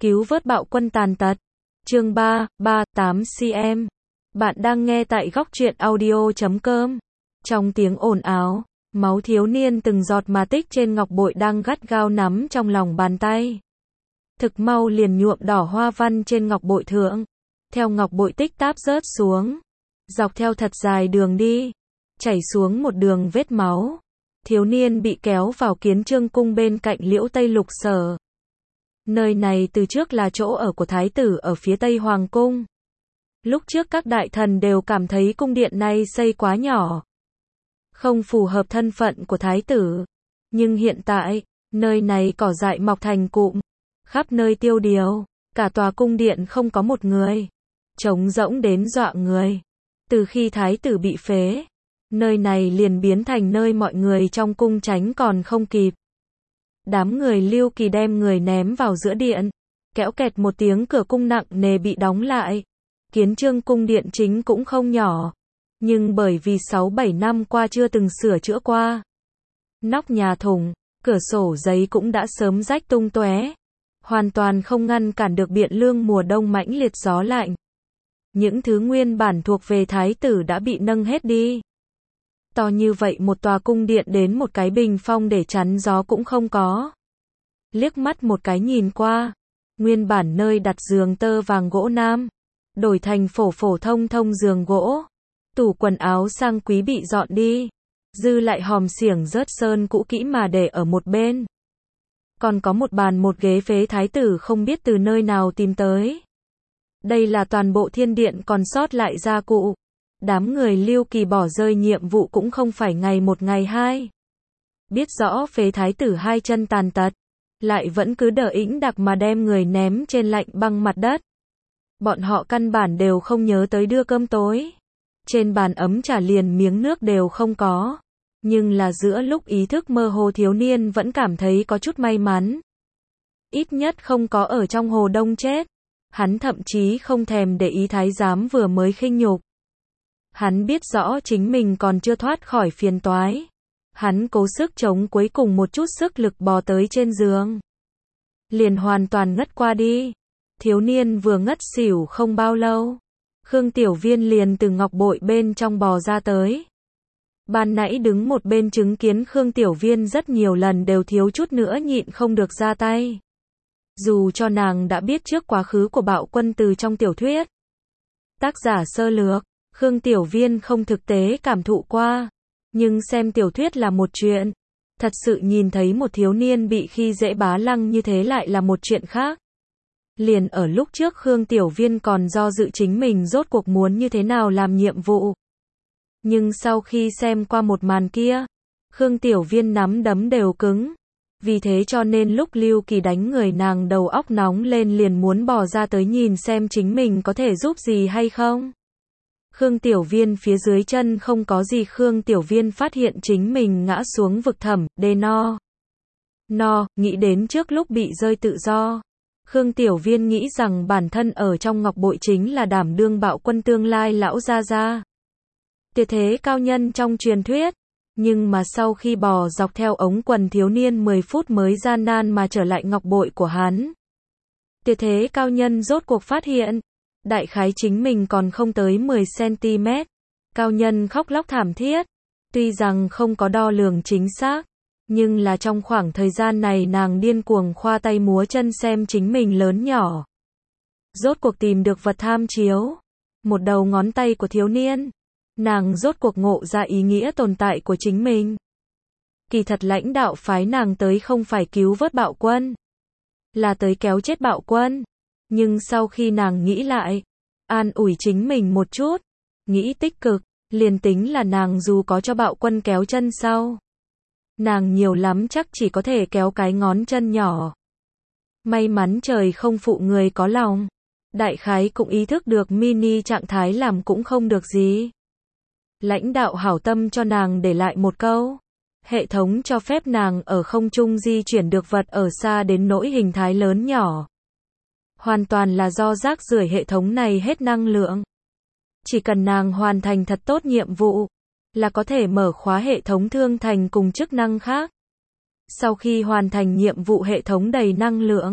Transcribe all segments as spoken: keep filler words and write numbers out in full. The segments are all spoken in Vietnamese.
Cứu vớt bạo quân tàn tật. Chương ba, ba, tám xăng. Bạn đang nghe tại góc truyện audio chấm com. Trong tiếng ồn ào, máu thiếu niên từng giọt mà tích trên ngọc bội đang gắt gao nắm trong lòng bàn tay. Thực mau liền nhuộm đỏ hoa văn trên ngọc bội thượng. Theo ngọc bội tích táp rớt xuống. Dọc theo thật dài đường đi. Chảy xuống một đường vết máu. Thiếu niên bị kéo vào Kiến Chương cung bên cạnh Liễu Tây Lục Sở. Nơi này từ trước là chỗ ở của thái tử ở phía Tây Hoàng cung. Lúc trước các đại thần đều cảm thấy cung điện này xây quá nhỏ, không phù hợp thân phận của thái tử. Nhưng hiện tại, nơi này cỏ dại mọc thành cụm, khắp nơi tiêu điều, cả tòa cung điện không có một người, trống rỗng đến dọa người. Từ khi thái tử bị phế, nơi này liền biến thành nơi mọi người trong cung tránh còn không kịp. Đám người Lưu Kỳ đem người ném vào giữa điện, kéo kẹt một tiếng cửa cung nặng nề bị đóng lại. Kiến Chương cung điện chính cũng không nhỏ, nhưng bởi vì sáu bảy năm qua chưa từng sửa chữa qua, nóc nhà thủng, cửa sổ giấy cũng đã sớm rách tung tóe, hoàn toàn không ngăn cản được Biện Lương mùa đông mãnh liệt gió lạnh. Những thứ nguyên bản thuộc về thái tử đã bị nâng hết đi. To như vậy một tòa cung điện đến một cái bình phong để chắn gió cũng không có. Liếc mắt một cái nhìn qua, nguyên bản nơi đặt giường tơ vàng gỗ nam, đổi thành phổ phổ thông thông giường gỗ. Tủ quần áo sang quý bị dọn đi, dư lại hòm xiểng rớt sơn cũ kỹ mà để ở một bên. Còn có một bàn một ghế phế thái tử không biết từ nơi nào tìm tới. Đây là toàn bộ thiên điện còn sót lại gia cụ. Đám người Lưu Kỳ bỏ rơi nhiệm vụ cũng không phải ngày một ngày hai. Biết rõ phế thái tử hai chân tàn tật, lại vẫn cứ đờ ĩnh đặc mà đem người ném trên lạnh băng mặt đất. Bọn họ căn bản đều không nhớ tới đưa cơm tối. Trên bàn ấm trà liền miếng nước đều không có. Nhưng là giữa lúc ý thức mơ hồ thiếu niên vẫn cảm thấy có chút may mắn. Ít nhất không có ở trong hồ đông chết. Hắn thậm chí không thèm để ý thái giám vừa mới khinh nhục. Hắn biết rõ chính mình còn chưa thoát khỏi phiền toái. Hắn cố sức chống cuối cùng một chút sức lực bò tới trên giường. Liền hoàn toàn ngất qua đi. Thiếu niên vừa ngất xỉu không bao lâu. Khương Tiểu Viên liền từ ngọc bội bên trong bò ra tới. Ban nãy đứng một bên chứng kiến Khương Tiểu Viên rất nhiều lần đều thiếu chút nữa nhịn không được ra tay. Dù cho nàng đã biết trước quá khứ của bạo quân từ trong tiểu thuyết. Tác giả sơ lược. Khương Tiểu Viên không thực tế cảm thụ qua, nhưng xem tiểu thuyết là một chuyện, thật sự nhìn thấy một thiếu niên bị khi dễ bá lăng như thế lại là một chuyện khác. Liền ở lúc trước Khương Tiểu Viên còn do dự chính mình rốt cuộc muốn như thế nào làm nhiệm vụ. Nhưng sau khi xem qua một màn kia, Khương Tiểu Viên nắm đấm đều cứng. Vì thế cho nên lúc Lưu Kỳ đánh người nàng đầu óc nóng lên liền muốn bò ra tới nhìn xem chính mình có thể giúp gì hay không. Khương Tiểu Viên phía dưới chân không có gì. Khương Tiểu Viên phát hiện chính mình ngã xuống vực thẳm, đê no. No, nghĩ đến trước lúc bị rơi tự do. Khương Tiểu Viên nghĩ rằng bản thân ở trong ngọc bội chính là đảm đương bạo quân tương lai lão gia gia. Tuyệt thế cao nhân trong truyền thuyết. Nhưng mà sau khi bò dọc theo ống quần thiếu niên mười phút mới gian nan mà trở lại ngọc bội của hắn. Tuyệt thế cao nhân rốt cuộc phát hiện. Đại khái chính mình còn không tới mười xăng-ti-mét. Cao nhân khóc lóc thảm thiết. Tuy rằng không có đo lường chính xác, nhưng là trong khoảng thời gian này nàng điên cuồng khoa tay múa chân xem chính mình lớn nhỏ. Rốt cuộc tìm được vật tham chiếu. Một đầu ngón tay của thiếu niên. Nàng rốt cuộc ngộ ra ý nghĩa tồn tại của chính mình. Kỳ thật lãnh đạo phái nàng tới không phải cứu vớt bạo quân, là tới kéo chết bạo quân. Nhưng sau khi nàng nghĩ lại, an ủi chính mình một chút, nghĩ tích cực, liền tính là nàng dù có cho bạo quân kéo chân sau, nàng nhiều lắm chắc chỉ có thể kéo cái ngón chân nhỏ. May mắn trời không phụ người có lòng. Đại khái cũng ý thức được mini trạng thái làm cũng không được gì. Lãnh đạo hảo tâm cho nàng để lại một câu. Hệ thống cho phép nàng ở không trung di chuyển được vật ở xa đến nỗi hình thái lớn nhỏ. Hoàn toàn là do rác rưởi hệ thống này hết năng lượng. Chỉ cần nàng hoàn thành thật tốt nhiệm vụ, là có thể mở khóa hệ thống thương thành cùng chức năng khác. Sau khi hoàn thành nhiệm vụ hệ thống đầy năng lượng,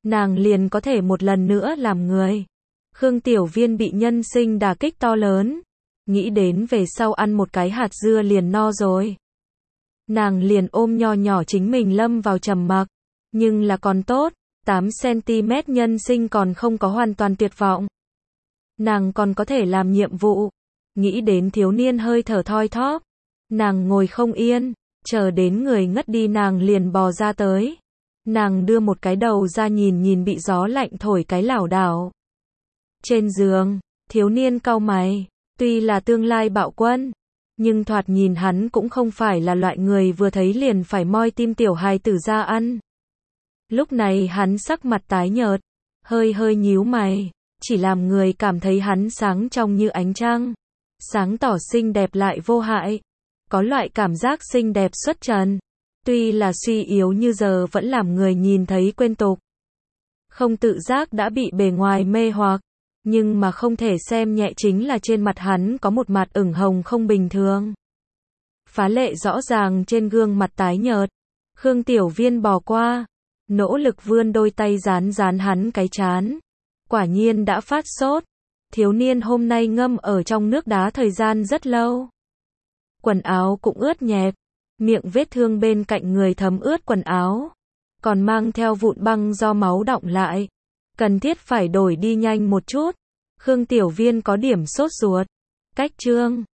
nàng liền có thể một lần nữa làm người. Khương Tiểu Viên bị nhân sinh đả kích to lớn, nghĩ đến về sau ăn một cái hạt dưa liền no rồi. Nàng liền ôm nho nhỏ chính mình lâm vào trầm mặc, nhưng là còn tốt, tám xăng-ti-mét nhân sinh còn không có hoàn toàn tuyệt vọng. Nàng còn có thể làm nhiệm vụ. Nghĩ đến thiếu niên hơi thở thoi thóp, nàng ngồi không yên, chờ đến người ngất đi nàng liền bò ra tới. Nàng đưa một cái đầu ra nhìn nhìn bị gió lạnh thổi cái lảo đảo. Trên giường, thiếu niên cau mày, tuy là tương lai bạo quân, nhưng thoạt nhìn hắn cũng không phải là loại người vừa thấy liền phải moi tim tiểu hài tử ra ăn. Lúc này hắn sắc mặt tái nhợt, hơi hơi nhíu mày, chỉ làm người cảm thấy hắn sáng trong như ánh trăng, sáng tỏ xinh đẹp lại vô hại, có loại cảm giác xinh đẹp xuất trần, tuy là suy yếu như giờ vẫn làm người nhìn thấy quên tục. Không tự giác đã bị bề ngoài mê hoặc, nhưng mà không thể xem nhẹ chính là trên mặt hắn có một mặt ửng hồng không bình thường. Phá lệ rõ ràng trên gương mặt tái nhợt, Khương Tiểu Viên bò qua, nỗ lực vươn đôi tay dán dán hắn cái trán. Quả nhiên đã phát sốt, thiếu niên hôm nay ngâm ở trong nước đá thời gian rất lâu. Quần áo cũng ướt nhẹp, miệng vết thương bên cạnh người thấm ướt quần áo, còn mang theo vụn băng do máu đọng lại. Cần thiết phải đổi đi nhanh một chút. Khương Tiểu Viên có điểm sốt ruột. Cách chương